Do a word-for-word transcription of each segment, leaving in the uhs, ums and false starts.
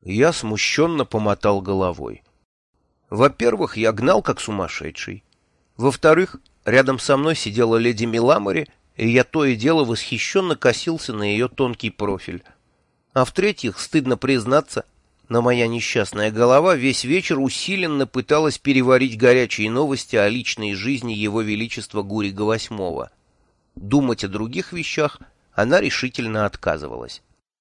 Я смущенно помотал головой. Во-первых, я гнал как сумасшедший. Во-вторых, рядом со мной сидела леди Миламори, и я то и дело восхищенно косился на ее тонкий профиль. А в-третьих, стыдно признаться, но моя несчастная голова весь вечер усиленно пыталась переварить горячие новости о личной жизни его величества Гурига восьмого. Думать о других вещах она решительно отказывалась.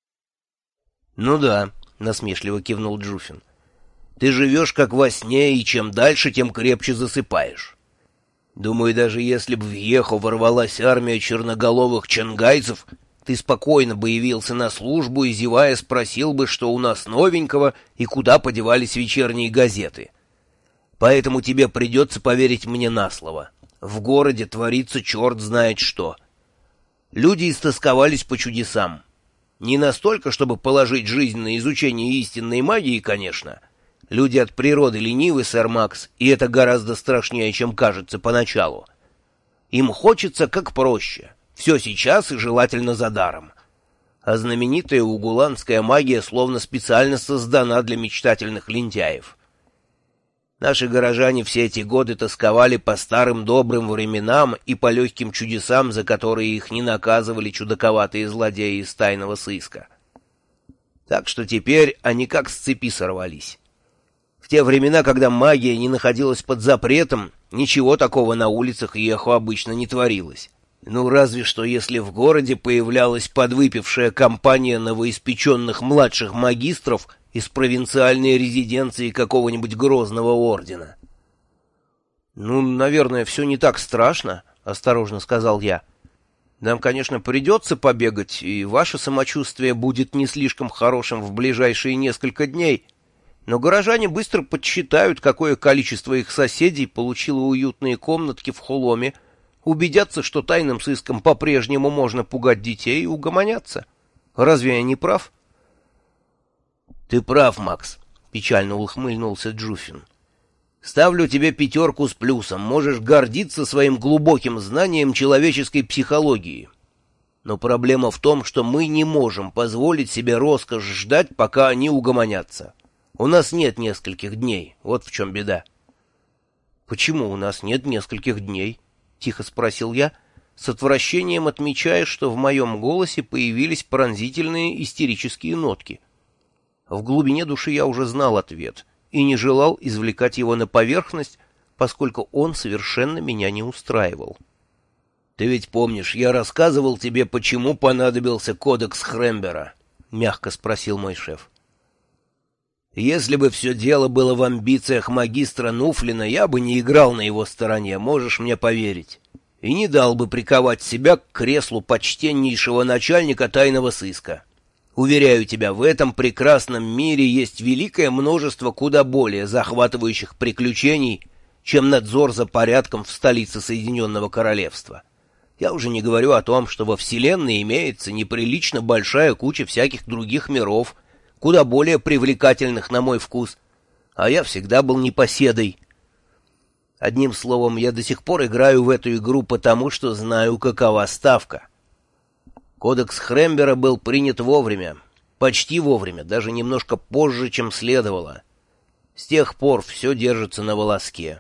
— Ну да, — насмешливо кивнул Джуфин. — Ты живешь как во сне, и чем дальше, тем крепче засыпаешь. Думаю, даже если бы в Ехо ворвалась армия черноголовых чангайцев, ты спокойно бы явился на службу и, зевая, спросил бы, что у нас новенького и куда подевались вечерние газеты. Поэтому тебе придется поверить мне на слово. В городе творится черт знает что. Люди истосковались по чудесам. Не настолько, чтобы положить жизнь на изучение истинной магии, конечно. Люди от природы ленивы, сэр Макс, и это гораздо страшнее, чем кажется поначалу. Им хочется как проще. Все сейчас и желательно за даром. А знаменитая угуланская магия словно специально создана для мечтательных лентяев. Наши горожане все эти годы тосковали по старым добрым временам и по легким чудесам, за которые их не наказывали чудаковатые злодеи из тайного сыска. Так что теперь они как с цепи сорвались. В те времена, когда магия не находилась под запретом, ничего такого на улицах Ехо обычно не творилось. Ну, разве что если в городе появлялась подвыпившая компания новоиспеченных младших магистров из провинциальной резиденции какого-нибудь грозного ордена. — Ну, наверное, все не так страшно, — осторожно сказал я. — Нам, конечно, придется побегать, и ваше самочувствие будет не слишком хорошим в ближайшие несколько дней, но горожане быстро подсчитают, какое количество их соседей получило уютные комнатки в Холоме, убедятся, что тайным сыском по-прежнему можно пугать детей, и угомонятся. Разве я не прав? — Ты прав, Макс, — печально ухмыльнулся Джуфин. — Ставлю тебе пятерку с плюсом, можешь гордиться своим глубоким знанием человеческой психологии. Но проблема в том, что мы не можем позволить себе роскошь ждать, пока они угомонятся. У нас нет нескольких дней, вот в чем беда. — Почему у нас нет нескольких дней? — тихо спросил я, с отвращением отмечая, что в моем голосе появились пронзительные истерические нотки. В глубине души я уже знал ответ и не желал извлекать его на поверхность, поскольку он совершенно меня не устраивал. — Ты ведь помнишь, я рассказывал тебе, почему понадобился кодекс Хрембера? — мягко спросил мой шеф. — Если бы все дело было в амбициях магистра Нуфлина, я бы не играл на его стороне, можешь мне поверить, и не дал бы приковать себя к креслу почтеннейшего начальника тайного сыска. Уверяю тебя, в этом прекрасном мире есть великое множество куда более захватывающих приключений, чем надзор за порядком в столице Соединенного Королевства. Я уже не говорю о том, что во Вселенной имеется неприлично большая куча всяких других миров, куда более привлекательных на мой вкус, а я всегда был непоседой. Одним словом, я до сих пор играю в эту игру потому, что знаю, какова ставка. Кодекс Хрембера был принят вовремя, почти вовремя, даже немножко позже, чем следовало. С тех пор все держится на волоске.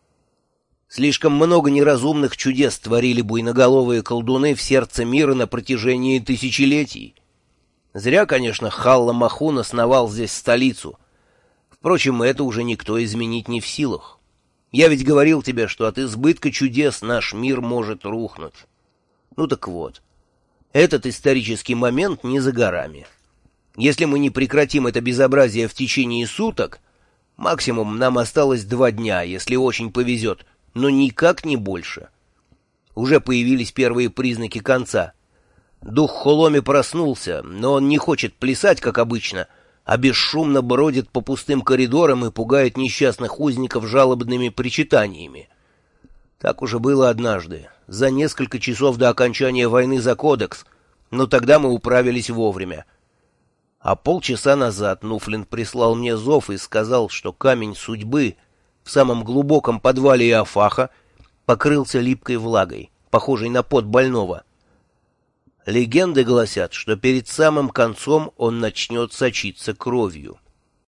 Слишком много неразумных чудес творили буйноголовые колдуны в сердце мира на протяжении тысячелетий. Зря, конечно, Халла Махун основал здесь столицу. Впрочем, это уже никто изменить не в силах. Я ведь говорил тебе, что от избытка чудес наш мир может рухнуть. Ну так вот. Этот исторический момент не за горами. Если мы не прекратим это безобразие в течение суток, максимум нам осталось два дня, если очень повезет, но никак не больше. Уже появились первые признаки конца. Дух Холоми проснулся, но он не хочет плясать, как обычно, а бесшумно бродит по пустым коридорам и пугает несчастных узников жалобными причитаниями. Так уже было однажды, за несколько часов до окончания войны за кодекс, но тогда мы управились вовремя. А полчаса назад Нуфлин прислал мне зов и сказал, что камень судьбы в самом глубоком подвале Иофаха покрылся липкой влагой, похожей на пот больного. Легенды гласят, что перед самым концом он начнет сочиться кровью.